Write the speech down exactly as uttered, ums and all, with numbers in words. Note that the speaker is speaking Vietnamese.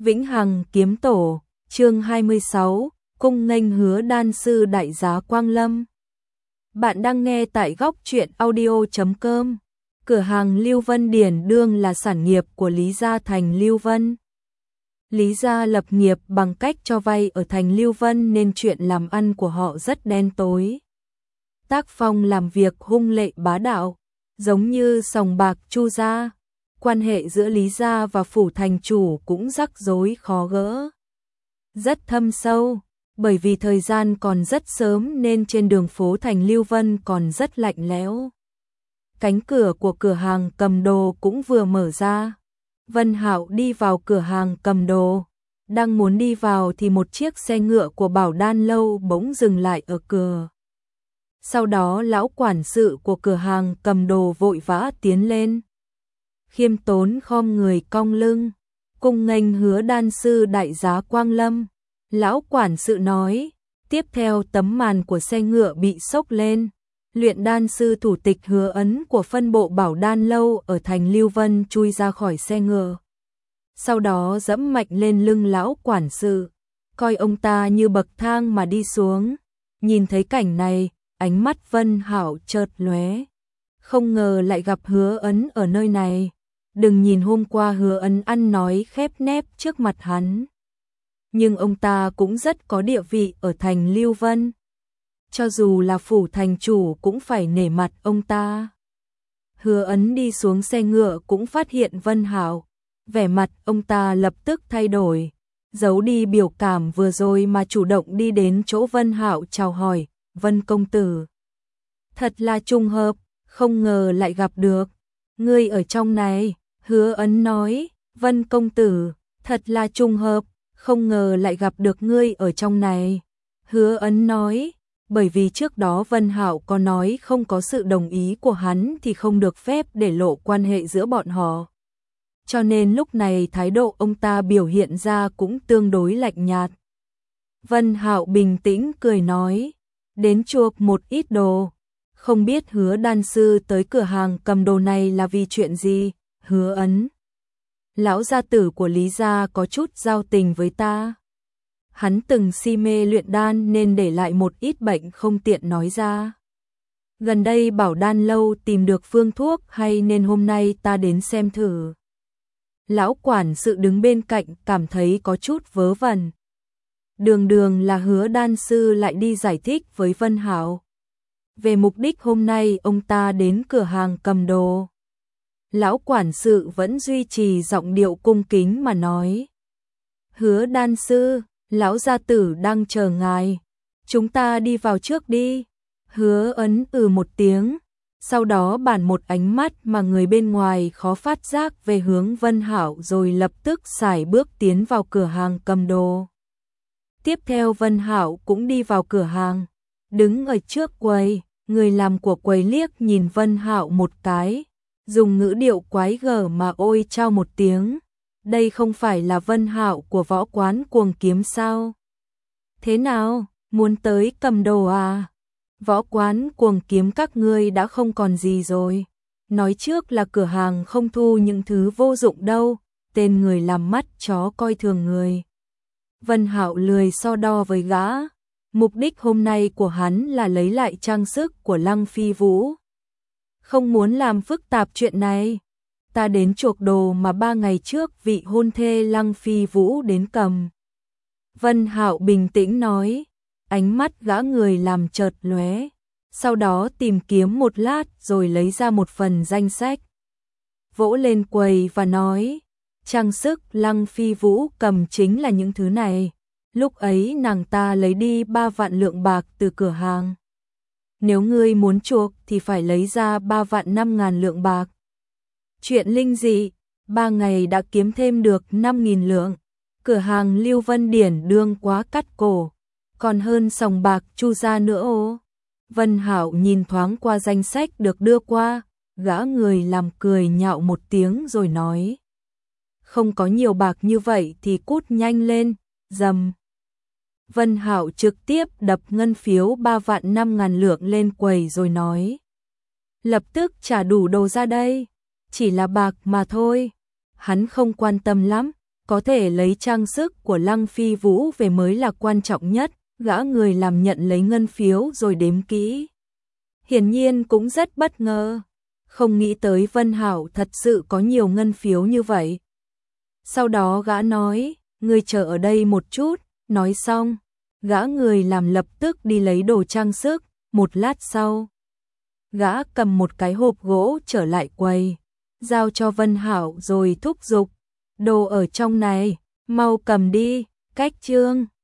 Vĩnh Hằng Kiếm Tổ, chương hai mươi sáu, cung nghênh Hứa đan sư đại giá Quang Lâm. Bạn đang nghe tại góc truyện audio chấm com. Cửa hàng Lưu Vân Điển Đương là sản nghiệp của Lý gia thành Lưu Vân. Lý gia lập nghiệp bằng cách cho vay ở thành Lưu Vân nên chuyện làm ăn của họ rất đen tối. Tác phong làm việc hung lệ bá đạo, giống như sòng bạc Chu gia. Quan hệ giữa Lý gia và phủ thành chủ cũng rắc rối khó gỡ. Rất thâm sâu, bởi vì thời gian còn rất sớm nên trên đường phố thành Lưu Vân còn rất lạnh lẽo. Cánh cửa của cửa hàng cầm đồ cũng vừa mở ra. Vân Hạo đi vào cửa hàng cầm đồ, đang muốn đi vào thì một chiếc xe ngựa của Bảo Đan lâu bỗng dừng lại ở cửa. Sau đó lão quản sự của cửa hàng cầm đồ vội vã tiến lên. Khiêm tốn khom người cong lưng, cung nghênh Hứa đan sư đại giá Quang Lâm. Lão quản sự nói, tiếp theo tấm màn của xe ngựa bị xốc lên. Luyện đan sư thủ tịch Hứa Ấn của phân bộ Bảo Đan lâu ở thành Lưu Vân chui ra khỏi xe ngựa. Sau đó dẫm mạnh lên lưng lão quản sự, coi ông ta như bậc thang mà đi xuống. Nhìn thấy cảnh này, ánh mắt Vân Hạo chợt lóe. Không ngờ lại gặp Hứa Ấn ở nơi này. Đừng nhìn hôm qua Hứa Ấn ăn nói khép nép trước mặt hắn, nhưng ông ta cũng rất có địa vị ở thành Lưu Vân. Cho dù là phủ thành chủ cũng phải nể mặt ông ta. Hứa Ấn đi xuống xe ngựa cũng phát hiện Vân Hạo, vẻ mặt ông ta lập tức thay đổi, giấu đi biểu cảm vừa rồi mà chủ động đi đến chỗ Vân Hạo chào hỏi, "Vân công tử, thật là trùng hợp, không ngờ lại gặp được. Ngươi ở trong này." Hứa Ấn nói, "Vân công tử, thật là trùng hợp, không ngờ lại gặp được ngươi ở trong này." Hứa Ấn nói, bởi vì trước đó Vân Hạo có nói không có sự đồng ý của hắn thì không được phép để lộ quan hệ giữa bọn họ. Cho nên lúc này thái độ ông ta biểu hiện ra cũng tương đối lạnh nhạt. Vân Hạo bình tĩnh cười nói, "Đến chuộc một ít đồ. Không biết Hứa đan sư tới cửa hàng cầm đồ này là vì chuyện gì?" Hứa Ấn, lão gia tử của Lý gia có chút giao tình với ta. Hắn từng si mê luyện đan nên để lại một ít bệnh không tiện nói ra. Gần đây Bảo Đan lâu tìm được phương thuốc hay nên hôm nay ta đến xem thử. Lão quản sự đứng bên cạnh cảm thấy có chút vớ vẩn. Đường đường là Hứa đan sư lại đi giải thích với Vân Hạo về mục đích hôm nay ông ta đến cửa hàng cầm đồ. Lão quản sự vẫn duy trì giọng điệu cung kính mà nói, "Hứa đan sư, lão gia tử đang chờ ngài, chúng ta đi vào trước đi." Hứa Ấn ừ một tiếng, sau đó bản một ánh mắt mà người bên ngoài khó phát giác về hướng Vân Hạo rồi lập tức sải bước tiến vào cửa hàng cầm đồ. Tiếp theo Vân Hạo cũng đi vào cửa hàng, đứng ở trước quầy, người làm của quầy liếc nhìn Vân Hạo một cái, dùng ngữ điệu quái gở mà ôi chao một tiếng. Đây không phải là Vân Hạo của võ quán Cuồng Kiếm sao? Thế nào, muốn tới cầm đồ à? Võ quán Cuồng Kiếm các ngươi đã không còn gì rồi. Nói trước là cửa hàng không thu những thứ vô dụng đâu, tên người làm mắt chó coi thường người. Vân Hạo lười so đo với gã. Mục đích hôm nay của hắn là lấy lại trang sức của Lăng Phi Vũ. Không muốn làm phức tạp chuyện này. Ta đến chuộc đồ mà ba ngày trước vị hôn thê Lăng Phi Vũ đến cầm. Vân Hạo bình tĩnh nói, ánh mắt gã người làm chợt lóe, sau đó tìm kiếm một lát rồi lấy ra một phần danh sách. Vỗ lên quầy và nói, trang sức Lăng Phi Vũ cầm chính là những thứ này. Lúc ấy nàng ta lấy đi ba vạn lượng bạc từ cửa hàng. Nếu ngươi muốn chuộc thì phải lấy ra ba vạn năm ngàn lượng bạc. Chuyện linh dị, ba ngày đã kiếm thêm được năm nghìn lượng. Cửa hàng Lưu Vân Điển Đương quá cắt cổ, còn hơn sòng bạc Chu gia nữa ô. Vân Hạo nhìn thoáng qua danh sách được đưa qua, gã người làm cười nhạo một tiếng rồi nói, không có nhiều bạc như vậy thì cút nhanh lên. Dầm. Vân Hạo trực tiếp đập ngân phiếu ba vạn năm ngàn lượng lên quầy rồi nói, lập tức trả đủ đồ ra đây. Chỉ là bạc mà thôi. Hắn không quan tâm lắm, có thể lấy trang sức của Lăng Phi Vũ về mới là quan trọng nhất, gã người làm nhận lấy ngân phiếu rồi đếm kỹ. Hiển nhiên cũng rất bất ngờ, không nghĩ tới Vân Hảo thật sự có nhiều ngân phiếu như vậy. Sau đó gã nói, ngươi chờ ở đây một chút, nói xong, gã người làm lập tức đi lấy đồ trang sức, một lát sau. Gã cầm một cái hộp gỗ trở lại quầy, giao cho Vân Hảo rồi thúc giục, đồ ở trong này, mau cầm đi, cách chương.